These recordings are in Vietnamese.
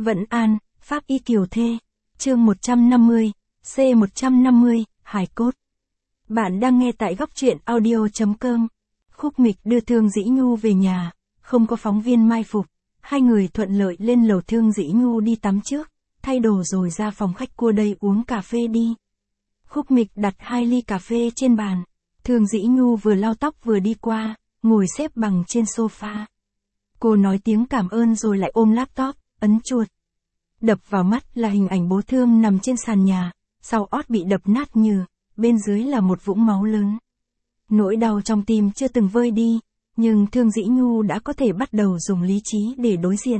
Vẫn An, Pháp Y Kiều Thê. Chương 150, C150, hài cốt. Bạn đang nghe tại góc truyện audio.com. Khúc Mịch đưa Thương Dĩ Nhu về nhà, không có phóng viên mai phục. Hai người thuận lợi lên lầu. Thương Dĩ Nhu đi tắm trước, thay đồ rồi ra phòng khách cua đây uống cà phê đi. Khúc Mịch đặt 2 ly cà phê trên bàn. Thương Dĩ Nhu vừa lau tóc vừa đi qua, ngồi xếp bằng trên sofa. Cô nói tiếng cảm ơn rồi lại ôm laptop, ấn chuột. Đập vào mắt là hình ảnh bố Thương nằm trên sàn nhà, sau ót bị đập nát nhừ, bên dưới là một vũng máu lớn. Nỗi đau trong tim chưa từng vơi đi, nhưng Thương Dĩ Nhu đã có thể bắt đầu dùng lý trí để đối diện.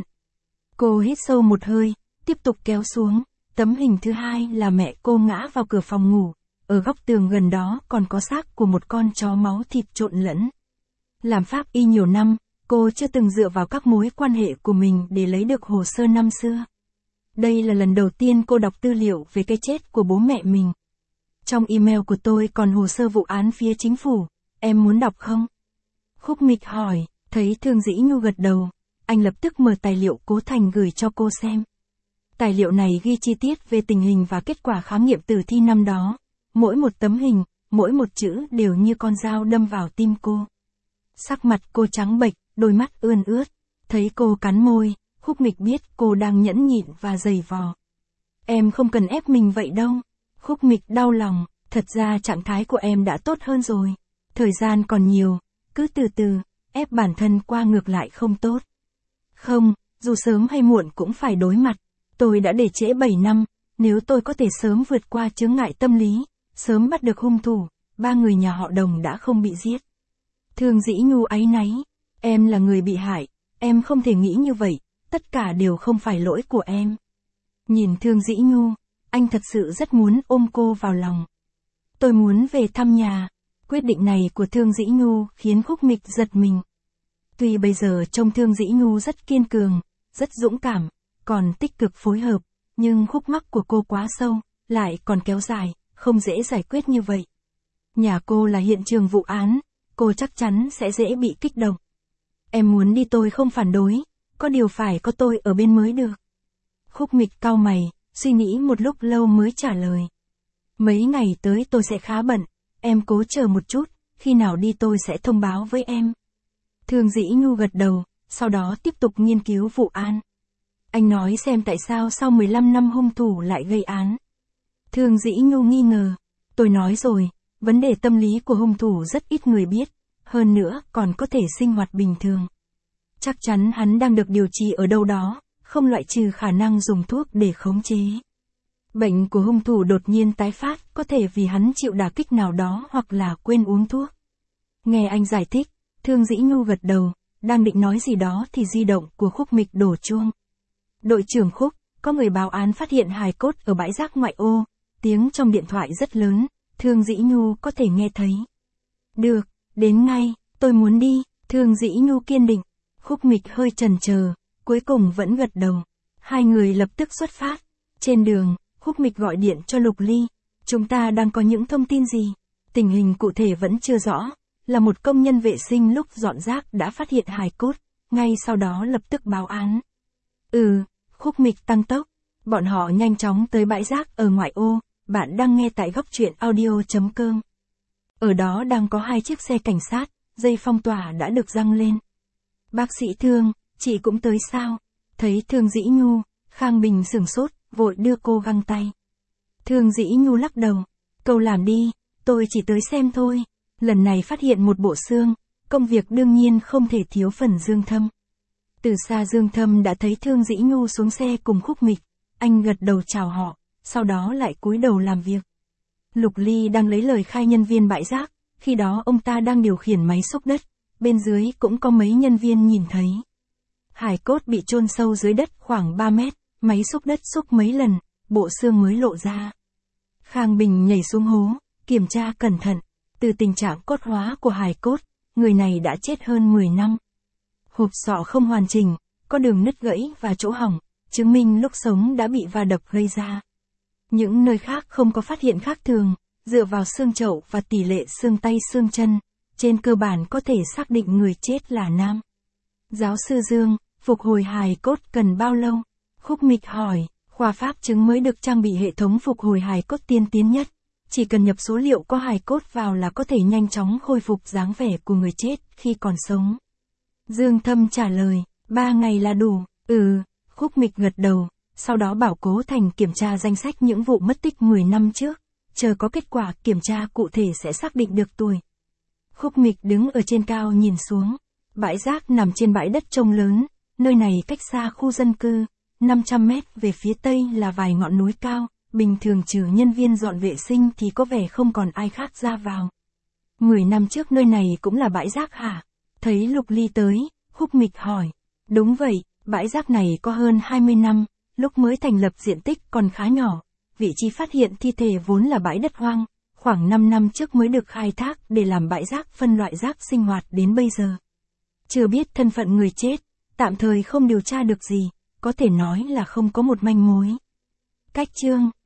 Cô hít sâu một hơi, tiếp tục kéo xuống. Tấm hình thứ hai là mẹ cô ngã vào cửa phòng ngủ, ở góc tường gần đó còn có xác của một con chó máu thịt trộn lẫn. Làm pháp y nhiều năm, cô chưa từng dựa vào các mối quan hệ của mình để lấy được hồ sơ năm xưa. Đây là lần đầu tiên cô đọc tư liệu về cái chết của bố mẹ mình. Trong email của tôi còn hồ sơ vụ án phía chính phủ, em muốn đọc không? Khúc Mịch hỏi, thấy Thương Dĩ Nhu gật đầu, anh lập tức mở tài liệu Cố Thành gửi cho cô xem. Tài liệu này ghi chi tiết về tình hình và kết quả khám nghiệm tử thi năm đó. Mỗi một tấm hình, mỗi một chữ đều như con dao đâm vào tim cô. Sắc mặt cô trắng bệch, đôi mắt ươn ướt. Thấy cô cắn môi, Khúc Mịch biết cô đang nhẫn nhịn và giày vò. Em không cần ép mình vậy đâu. Khúc Mịch đau lòng, thật ra trạng thái của em đã tốt hơn rồi. Thời gian còn nhiều, cứ từ từ, ép bản thân qua ngược lại không tốt. Không, dù sớm hay muộn cũng phải đối mặt. Tôi đã để trễ 7 năm, nếu tôi có thể sớm vượt qua chướng ngại tâm lý, sớm bắt được hung thủ, 3 người nhà họ Đồng đã không bị giết. Thương Dĩ Nhu áy náy, em là người bị hại, em không thể nghĩ như vậy, tất cả đều không phải lỗi của em. Nhìn Thương Dĩ Nhu, anh thật sự rất muốn ôm cô vào lòng. Tôi muốn về thăm nhà. Quyết định này của Thương Dĩ Nhu khiến Khúc Mịch giật mình. Tuy bây giờ trông Thương Dĩ Nhu rất kiên cường, rất dũng cảm, còn tích cực phối hợp, nhưng khúc mắc của cô quá sâu, lại còn kéo dài, không dễ giải quyết như vậy. Nhà cô là hiện trường vụ án, cô chắc chắn sẽ dễ bị kích động. Em muốn đi tôi không phản đối, có điều phải có tôi ở bên mới được. Khúc Mịch cau mày, suy nghĩ một lúc lâu mới trả lời. Mấy ngày tới tôi sẽ khá bận, em cố chờ một chút, khi nào đi tôi sẽ thông báo với em. Thương Dĩ Nhu gật đầu, sau đó tiếp tục nghiên cứu vụ án. Anh nói xem tại sao sau 15 năm hung thủ lại gây án. Thương Dĩ Nhu nghi ngờ. Tôi nói rồi, vấn đề tâm lý của hung thủ rất ít người biết, hơn nữa còn có thể sinh hoạt bình thường. Chắc chắn hắn đang được điều trị ở đâu đó, không loại trừ khả năng dùng thuốc để khống chế. Bệnh của hung thủ đột nhiên tái phát có thể vì hắn chịu đả kích nào đó hoặc là quên uống thuốc. Nghe anh giải thích, Thương Dĩ Nhu gật đầu, đang định nói gì đó thì di động của Khúc Mịch đổ chuông. Đội trưởng Khúc, có người báo án phát hiện hài cốt ở bãi rác ngoại ô, tiếng trong điện thoại rất lớn, Thương Dĩ Nhu có thể nghe thấy. Được, đến ngay, tôi muốn đi, Thương Dĩ Nhu kiên định. Khúc Mịch hơi chần chờ, cuối cùng vẫn gật đầu. Hai người lập tức xuất phát. Trên đường, Khúc Mịch gọi điện cho Lục Ly. Chúng ta đang có những thông tin gì? Tình hình cụ thể vẫn chưa rõ. Là một công nhân vệ sinh lúc dọn rác đã phát hiện hài cốt, ngay sau đó lập tức báo án. Khúc Mịch tăng tốc. Bọn họ nhanh chóng tới bãi rác ở ngoại ô. Bạn đang nghe tại góc truyện audio.com. Ở đó đang có 2 chiếc xe cảnh sát, dây phong tỏa đã được giăng lên. Bác sĩ Thương, chị cũng tới sao? Thấy Thương Dĩ Nhu, Khang Bình sửng sốt, vội đưa cô găng tay. Thương Dĩ Nhu lắc đầu. Cậu làm đi, tôi chỉ tới xem thôi. Lần này phát hiện một bộ xương, công việc đương nhiên không thể thiếu phần Dương Thâm. Từ xa Dương Thâm đã thấy Thương Dĩ Nhu xuống xe cùng Khúc Mịch, anh gật đầu chào họ, sau đó lại cúi đầu làm việc. Lục Ly đang lấy lời khai nhân viên bãi rác, khi đó ông ta đang điều khiển máy xúc đất, bên dưới cũng có mấy nhân viên nhìn thấy. Hài cốt bị chôn sâu dưới đất khoảng 3 mét, máy xúc đất xúc mấy lần, bộ xương mới lộ ra. Khang Bình nhảy xuống hố, kiểm tra cẩn thận, từ tình trạng cốt hóa của hài cốt, người này đã chết hơn 10 năm. Hộp sọ không hoàn chỉnh, có đường nứt gãy và chỗ hỏng, chứng minh lúc sống đã bị va đập gây ra. Những nơi khác không có phát hiện khác thường, dựa vào xương chậu và tỷ lệ xương tay xương chân, trên cơ bản có thể xác định người chết là nam. Giáo sư Dương, phục hồi hài cốt cần bao lâu? Khúc Mịch hỏi, khoa pháp chứng mới được trang bị hệ thống phục hồi hài cốt tiên tiến nhất. Chỉ cần nhập số liệu có hài cốt vào là có thể nhanh chóng khôi phục dáng vẻ của người chết khi còn sống. Dương Thâm trả lời, 3 ngày là đủ. Khúc Mịch gật đầu, sau đó bảo Cố Thành kiểm tra danh sách những vụ mất tích 10 năm trước. Chờ có kết quả kiểm tra cụ thể sẽ xác định được tuổi. Khúc Mịch đứng ở trên cao nhìn xuống. Bãi rác nằm trên bãi đất trông lớn, nơi này cách xa khu dân cư. 500 mét về phía tây là vài ngọn núi cao, bình thường trừ nhân viên dọn vệ sinh thì có vẻ không còn ai khác ra vào. 10 năm trước nơi này cũng là bãi rác hả? Thấy Lục Ly tới, Khúc Mịch hỏi. Đúng vậy, bãi rác này có hơn 20 năm, lúc mới thành lập diện tích còn khá nhỏ. Vị trí phát hiện thi thể vốn là bãi đất hoang, khoảng 5 năm trước mới được khai thác để làm bãi rác phân loại rác sinh hoạt đến bây giờ. Chưa biết thân phận người chết, tạm thời không điều tra được gì, có thể nói là không có một manh mối. Cách chương